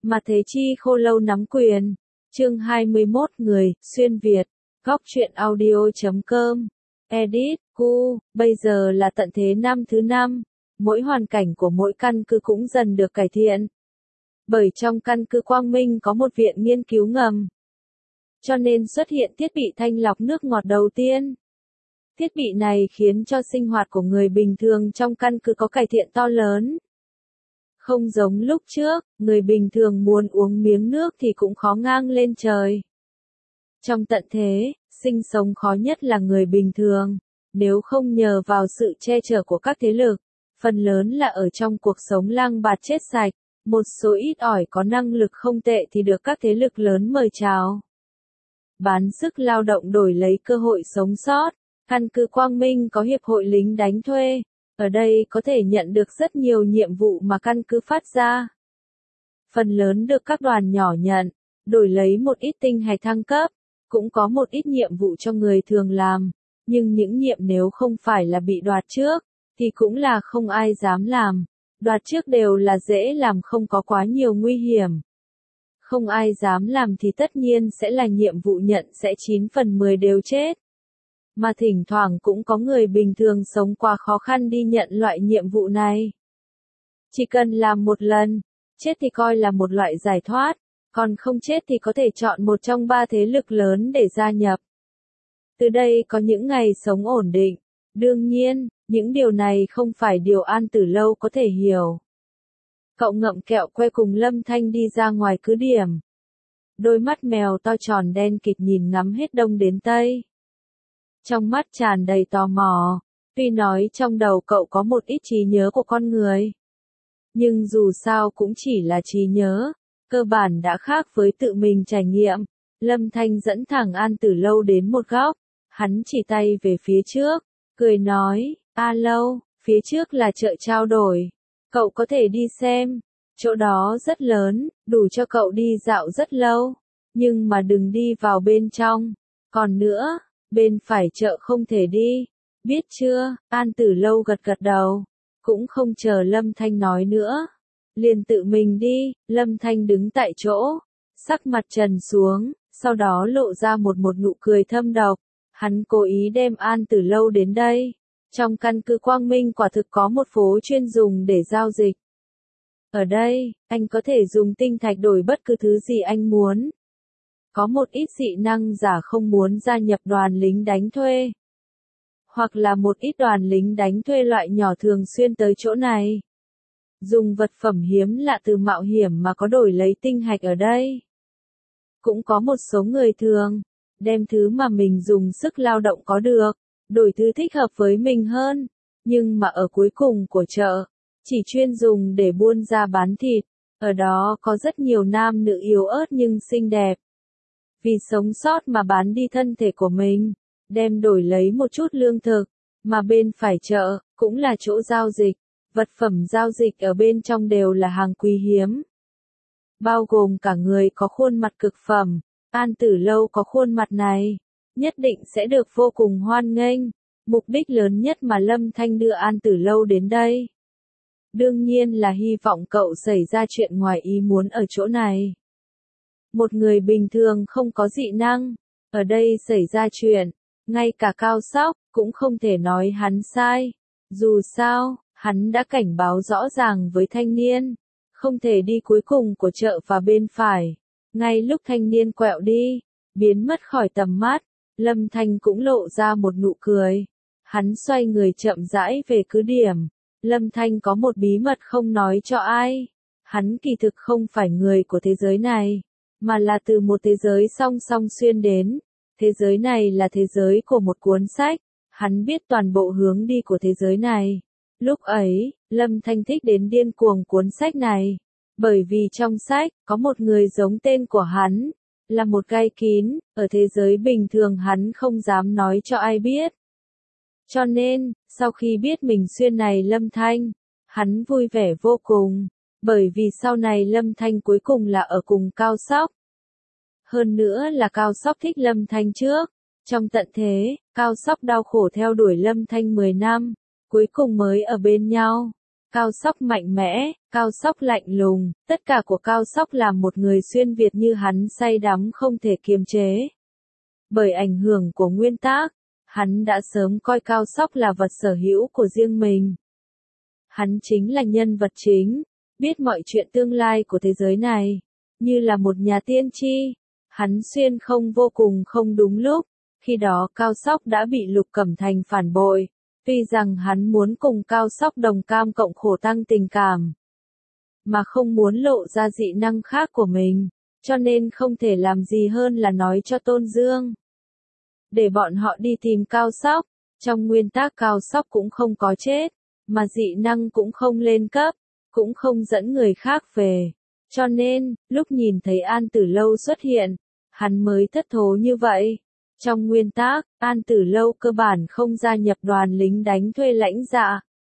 Mà Thế Chi khô lâu nắm quyền. Chương 21 người, xuyên Việt. Góc truyện audio.com. Edit, Cu, bây giờ là tận thế năm thứ 5. Mỗi hoàn cảnh của mỗi căn cứ cũng dần được cải thiện. Bởi trong căn cứ Quang Minh có một viện nghiên cứu ngầm. Cho nên xuất hiện thiết bị thanh lọc nước ngọt đầu tiên. Thiết bị này khiến cho sinh hoạt của người bình thường trong căn cứ có cải thiện to lớn. Không giống lúc trước, người bình thường muốn uống miếng nước thì cũng khó ngang lên trời. Trong tận thế, sinh sống khó nhất là người bình thường. Nếu không nhờ vào sự che chở của các thế lực, phần lớn là ở trong cuộc sống lang bạt chết sạch. Một số ít ỏi có năng lực không tệ thì được các thế lực lớn mời chào. Bán sức lao động đổi lấy cơ hội sống sót. Căn cứ Quang Minh có hiệp hội lính đánh thuê. Ở đây có thể nhận được rất nhiều nhiệm vụ mà căn cứ phát ra. Phần lớn được các đoàn nhỏ nhận, đổi lấy một ít tinh hạch thăng cấp. Cũng có một ít nhiệm vụ cho người thường làm. Nhưng những nhiệm nếu không phải là bị đoạt trước, thì cũng là không ai dám làm. Đoạt trước đều là dễ làm, không có quá nhiều nguy hiểm. Không ai dám làm thì tất nhiên sẽ là nhiệm vụ nhận sẽ 9 phần 10 đều chết. Mà thỉnh thoảng cũng có người bình thường sống quá khó khăn đi nhận loại nhiệm vụ này. Chỉ cần làm một lần, chết thì coi là một loại giải thoát, còn không chết thì có thể chọn một trong 3 thế lực lớn để gia nhập. Từ đây có những ngày sống ổn định. Đương nhiên, những điều này không phải điều An Tử Lâu có thể hiểu. Cậu ngậm kẹo que cùng Lâm Thanh đi ra ngoài cứ điểm. Đôi mắt mèo to tròn đen kịt nhìn ngắm hết đông đến tây. Trong mắt tràn đầy tò mò, tuy nói trong đầu cậu có một ít trí nhớ của con người. Nhưng dù sao cũng chỉ là trí nhớ, cơ bản đã khác với tự mình trải nghiệm. Lâm Thanh dẫn thẳng An Tử Lâu đến một góc, hắn chỉ tay về phía trước, cười nói, A Lâu, phía trước là chợ trao đổi, cậu có thể đi xem, chỗ đó rất lớn, đủ cho cậu đi dạo rất lâu, nhưng mà đừng đi vào bên trong, còn nữa, bên phải chợ không thể đi, biết chưa? An Tử Lâu gật gật đầu, cũng không chờ Lâm Thanh nói nữa, liền tự mình đi. Lâm Thanh đứng tại chỗ, sắc mặt trần xuống, sau đó lộ ra một nụ cười thâm độc, hắn cố ý đem An Tử Lâu đến đây. Trong căn cứ Quang Minh quả thực có một phố chuyên dùng để giao dịch. Ở đây, anh có thể dùng tinh thạch đổi bất cứ thứ gì anh muốn. Có một ít dị năng giả không muốn gia nhập đoàn lính đánh thuê. Hoặc là một ít đoàn lính đánh thuê loại nhỏ thường xuyên tới chỗ này. Dùng vật phẩm hiếm lạ từ mạo hiểm mà có đổi lấy tinh hạch ở đây. Cũng có một số người thường, đem thứ mà mình dùng sức lao động có được, đổi thứ thích hợp với mình hơn. Nhưng mà ở cuối cùng của chợ, chỉ chuyên dùng để buôn ra bán thịt. Ở đó có rất nhiều nam nữ yếu ớt nhưng xinh đẹp. Vì sống sót mà bán đi thân thể của mình, đem đổi lấy một chút lương thực, mà bên phải chợ, cũng là chỗ giao dịch, vật phẩm giao dịch ở bên trong đều là hàng quý hiếm. Bao gồm cả người có khuôn mặt cực phẩm, An Tử Lâu có khuôn mặt này, nhất định sẽ được vô cùng hoan nghênh, mục đích lớn nhất mà Lâm Thanh đưa An Tử Lâu đến đây. Đương nhiên là hy vọng cậu xảy ra chuyện ngoài ý muốn ở chỗ này. Một người bình thường không có dị năng, ở đây xảy ra chuyện, ngay cả Cao Sóc, cũng không thể nói hắn sai. Dù sao, hắn đã cảnh báo rõ ràng với thanh niên, không thể đi cuối cùng của chợ và bên phải. Ngay lúc thanh niên quẹo đi, biến mất khỏi tầm mắt, Lâm Thanh cũng lộ ra một nụ cười. Hắn xoay người chậm rãi về cứ điểm. Lâm Thanh có một bí mật không nói cho ai. Hắn kỳ thực không phải người của thế giới này, mà là từ một thế giới song song xuyên đến. Thế giới này là thế giới của một cuốn sách. Hắn biết toàn bộ hướng đi của thế giới này. Lúc ấy, Lâm Thanh thích đến điên cuồng cuốn sách này. Bởi vì trong sách, có một người giống tên của hắn, là một gai kín, ở thế giới bình thường hắn không dám nói cho ai biết. Cho nên, sau khi biết mình xuyên này Lâm Thanh, hắn vui vẻ vô cùng, bởi vì sau này Lâm Thanh cuối cùng là ở cùng Cao Sóc. Hơn nữa là Cao Sóc thích Lâm Thanh trước. Trong tận thế, Cao Sóc đau khổ theo đuổi Lâm Thanh 10 năm, cuối cùng mới ở bên nhau. Cao Sóc mạnh mẽ, Cao Sóc lạnh lùng, tất cả của Cao Sóc làm một người xuyên Việt như hắn say đắm không thể kiềm chế. Bởi ảnh hưởng của nguyên tắc, hắn đã sớm coi Cao Sóc là vật sở hữu của riêng mình. Hắn chính là nhân vật chính, biết mọi chuyện tương lai của thế giới này, như là một nhà tiên tri. Hắn xuyên không vô cùng không đúng lúc, khi đó Cao Sóc đã bị Lục Cẩm Thành phản bội, tuy rằng hắn muốn cùng Cao Sóc đồng cam cộng khổ tăng tình cảm, mà không muốn lộ ra dị năng khác của mình, cho nên không thể làm gì hơn là nói cho Tôn Dương để bọn họ đi tìm Cao Sóc. Trong nguyên tắc Cao Sóc cũng không có chết, mà dị năng cũng không lên cấp, cũng không dẫn người khác về. Cho nên, lúc nhìn thấy An Tử Lâu xuất hiện, hắn mới thất thố như vậy. Trong nguyên tắc, An Tử Lâu cơ bản không gia nhập đoàn lính đánh thuê lãnh dạ,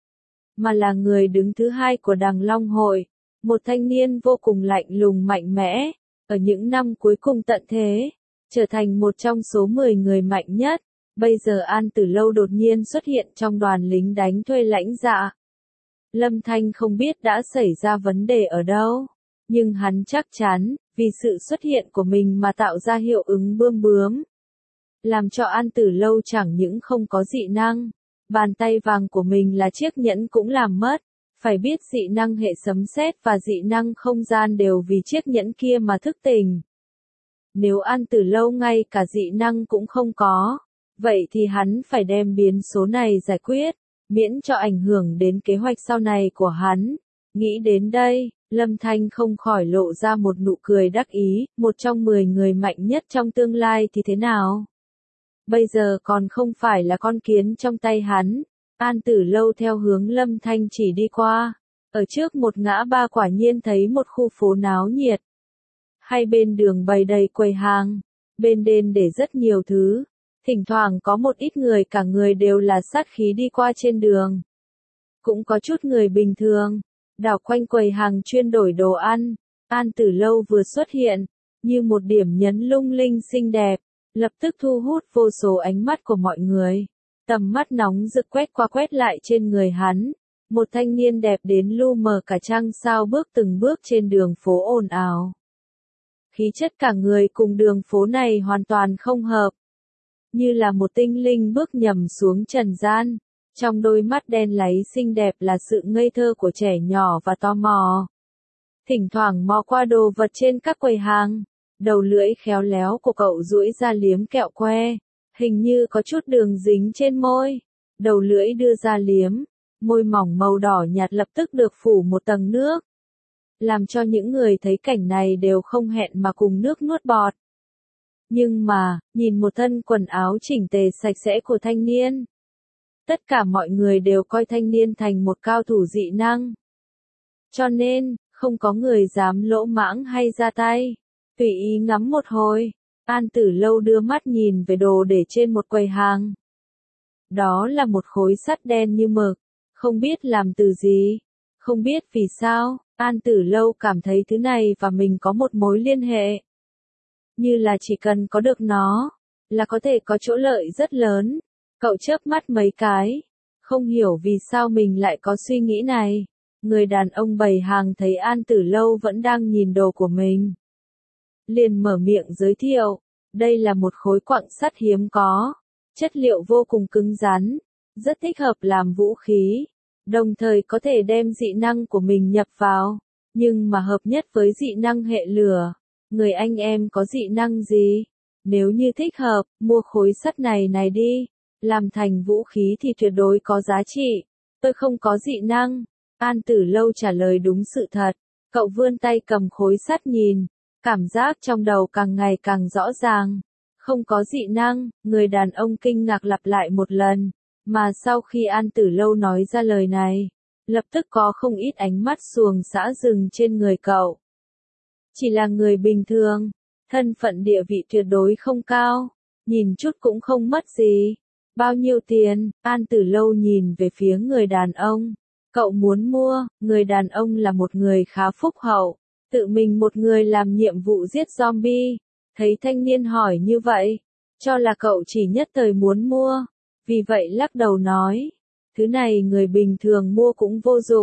mà là người đứng thứ hai của Đằng Long Hội, một thanh niên vô cùng lạnh lùng mạnh mẽ, ở những năm cuối cùng tận thế, trở thành một trong số 10 người mạnh nhất. Bây giờ An Tử Lâu đột nhiên xuất hiện trong đoàn lính đánh thuê lãnh dạ. Lâm Thanh không biết đã xảy ra vấn đề ở đâu, nhưng hắn chắc chắn, vì sự xuất hiện của mình mà tạo ra hiệu ứng bươm bướm, làm cho An Tử Lâu chẳng những không có dị năng, bàn tay vàng của mình là chiếc nhẫn cũng làm mất. Phải biết dị năng hệ sấm sét và dị năng không gian đều vì chiếc nhẫn kia mà thức tỉnh. Nếu An Tử Lâu ngay cả dị năng cũng không có, vậy thì hắn phải đem biến số này giải quyết, miễn cho ảnh hưởng đến kế hoạch sau này của hắn. Nghĩ đến đây, Lâm Thanh không khỏi lộ ra một nụ cười đắc ý, một trong 10 người mạnh nhất trong tương lai thì thế nào? Bây giờ còn không phải là con kiến trong tay hắn. An Tử Lâu theo hướng Lâm Thanh chỉ đi qua, ở trước một ngã ba quả nhiên thấy một khu phố náo nhiệt. Hai bên đường bày đầy quầy hàng, bên đền để rất nhiều thứ, thỉnh thoảng có một ít người cả người đều là sát khí đi qua trên đường. Cũng có chút người bình thường, đảo quanh quầy hàng chuyên đổi đồ ăn. An Tử Lâu vừa xuất hiện, như một điểm nhấn lung linh xinh đẹp, lập tức thu hút vô số ánh mắt của mọi người. Tầm mắt nóng rực quét qua quét lại trên người hắn, một thanh niên đẹp đến lu mờ cả trăng sao bước từng bước trên đường phố ồn ào. Khí chất cả người cùng đường phố này hoàn toàn không hợp, như là một tinh linh bước nhầm xuống trần gian. Trong đôi mắt đen láy xinh đẹp là sự ngây thơ của trẻ nhỏ và tò mò. Thỉnh thoảng mò qua đồ vật trên các quầy hàng, đầu lưỡi khéo léo của cậu duỗi ra liếm kẹo que. Hình như có chút đường dính trên môi, đầu lưỡi đưa ra liếm, môi mỏng màu đỏ nhạt lập tức được phủ một tầng nước, làm cho những người thấy cảnh này đều không hẹn mà cùng nước nuốt bọt. Nhưng mà, nhìn một thân quần áo chỉnh tề sạch sẽ của thanh niên, tất cả mọi người đều coi thanh niên thành một cao thủ dị năng. Cho nên, không có người dám lỗ mãng hay ra tay, tùy ý ngắm một hồi. An Tử Lâu đưa mắt nhìn về đồ để trên một quầy hàng. Đó là một khối sắt đen như mực, không biết làm từ gì, không biết vì sao, An Tử Lâu cảm thấy thứ này và mình có một mối liên hệ. Như là chỉ cần có được nó, là có thể có chỗ lợi rất lớn. Cậu chớp mắt mấy cái, không hiểu vì sao mình lại có suy nghĩ này. Người đàn ông bày hàng thấy An Tử Lâu vẫn đang nhìn đồ của mình, liền mở miệng giới thiệu, đây là một khối quặng sắt hiếm có, chất liệu vô cùng cứng rắn, rất thích hợp làm vũ khí, đồng thời có thể đem dị năng của mình nhập vào, nhưng mà hợp nhất với dị năng hệ lửa. Người anh em có dị năng gì? Nếu như thích hợp, mua khối sắt này đi, làm thành vũ khí thì tuyệt đối có giá trị. Tôi không có dị năng. An Tử Lâu trả lời đúng sự thật, cậu vươn tay cầm khối sắt nhìn. Cảm giác trong đầu càng ngày càng rõ ràng. Không có dị năng, người đàn ông kinh ngạc lặp lại một lần. Mà sau khi An Tử Lâu nói ra lời này, lập tức có không ít ánh mắt xuồng xã rừng trên người cậu. Chỉ là người bình thường, thân phận địa vị tuyệt đối không cao, nhìn chút cũng không mất gì. Bao nhiêu tiền? An Tử Lâu nhìn về phía người đàn ông. Cậu muốn mua, người đàn ông là một người khá phúc hậu. Tự mình một người làm nhiệm vụ giết zombie, thấy thanh niên hỏi như vậy, cho là cậu chỉ nhất thời muốn mua, vì vậy lắc đầu nói, thứ này người bình thường mua cũng vô dụng,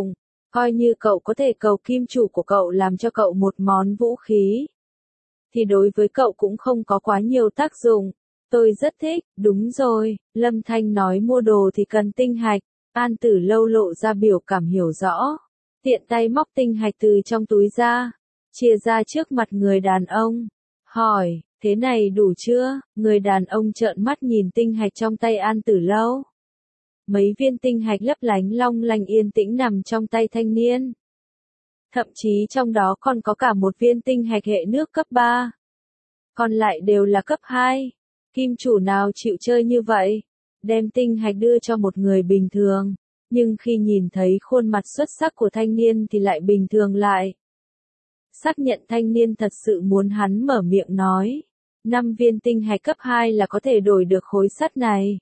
Coi như cậu có thể cầu kim chủ của cậu làm cho cậu một món vũ khí, thì đối với cậu cũng không có quá nhiều tác dụng. Tôi rất thích, đúng rồi, Lâm Thanh nói mua đồ thì cần tinh hạch. An Tử Lâu lộ ra biểu cảm hiểu rõ. Tiện tay móc tinh hạch từ trong túi ra, chia ra trước mặt người đàn ông. Hỏi, thế này đủ chưa? Người đàn ông trợn mắt nhìn tinh hạch trong tay An Tử Lâu. Mấy viên tinh hạch lấp lánh long lanh yên tĩnh nằm trong tay thanh niên. Thậm chí trong đó còn có cả một viên tinh hạch hệ nước cấp 3. Còn lại đều là cấp 2. Kim chủ nào chịu chơi như vậy? Đem tinh hạch đưa cho một người bình thường. Nhưng khi nhìn thấy khuôn mặt xuất sắc của thanh niên thì lại bình thường lại. Xác nhận thanh niên thật sự muốn hắn mở miệng nói. 5 viên tinh hạch cấp 2 là có thể đổi được khối sắt này.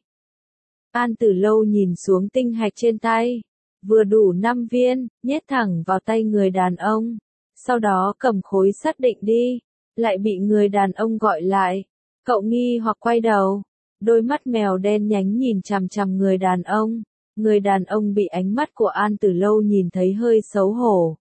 An Tử Lâu nhìn xuống tinh hạch trên tay. Vừa đủ 5 viên, nhét thẳng vào tay người đàn ông. Sau đó cầm khối sắt định đi. Lại bị người đàn ông gọi lại. Cậu nghi hoặc quay đầu. Đôi mắt mèo đen nhánh nhìn chằm chằm người đàn ông. Người đàn ông bị ánh mắt của An Tử Lâu nhìn thấy hơi xấu hổ.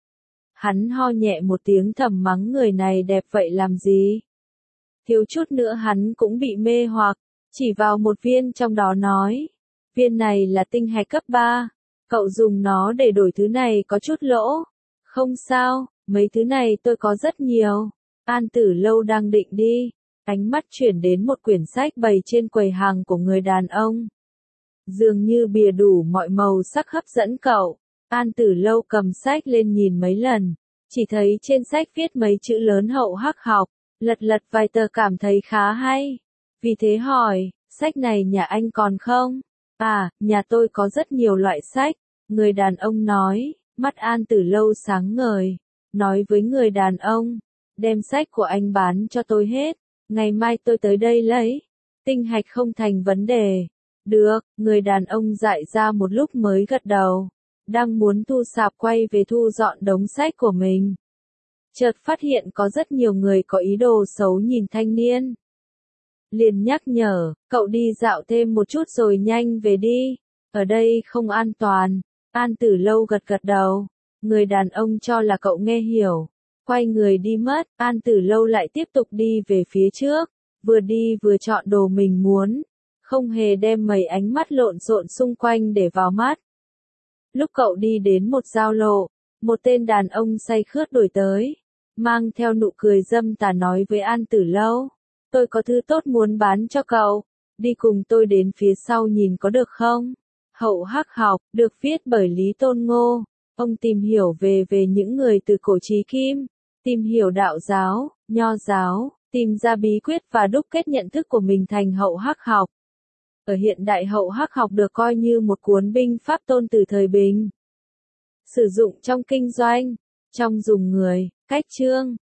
Hắn ho nhẹ một tiếng thầm mắng người này đẹp vậy làm gì. Thiếu chút nữa hắn cũng bị mê hoặc, chỉ vào một viên trong đó nói. Viên này là tinh hạch cấp 3, cậu dùng nó để đổi thứ này có chút lỗ. Không sao, mấy thứ này tôi có rất nhiều. An Tử Lâu đang định đi, ánh mắt chuyển đến một quyển sách bày trên quầy hàng của người đàn ông. Dường như bìa đủ mọi màu sắc hấp dẫn cậu. An Tử Lâu cầm sách lên nhìn mấy lần, chỉ thấy trên sách viết mấy chữ lớn Hậu Hắc học, lật lật vài tờ cảm thấy khá hay. Vì thế hỏi, sách này nhà anh còn không? À, nhà tôi có rất nhiều loại sách, người đàn ông nói, mắt An Tử Lâu sáng ngời, nói với người đàn ông, đem sách của anh bán cho tôi hết, ngày mai tôi tới đây lấy, tinh hạch không thành vấn đề. Được, người đàn ông dại ra một lúc mới gật đầu, đang muốn thu sạp quay về thu dọn đống sách của mình. Chợt phát hiện có rất nhiều người có ý đồ xấu nhìn thanh niên. Liền nhắc nhở, cậu đi dạo thêm một chút rồi nhanh về đi, ở đây không an toàn. An Tử Lâu gật gật đầu, người đàn ông cho là cậu nghe hiểu, quay người đi mất. An Tử Lâu lại tiếp tục đi về phía trước, vừa đi vừa chọn đồ mình muốn, không hề đem mấy ánh mắt lộn xộn xung quanh để vào mắt. Lúc cậu đi đến một giao lộ, một tên đàn ông say khướt đuổi tới, mang theo nụ cười dâm tà nói với An Tử Lâu, tôi có thứ tốt muốn bán cho cậu, đi cùng tôi đến phía sau nhìn có được không? Hậu Hắc học, được viết bởi Lý Tôn Ngô, ông tìm hiểu về những người từ cổ chí kim, tìm hiểu đạo giáo, nho giáo, tìm ra bí quyết và đúc kết nhận thức của mình thành Hậu Hắc học. Ở hiện đại Hậu Hắc học được coi như một cuốn binh pháp tôn từ thời Bình. Sử dụng trong kinh doanh, trong dùng người, cách chương,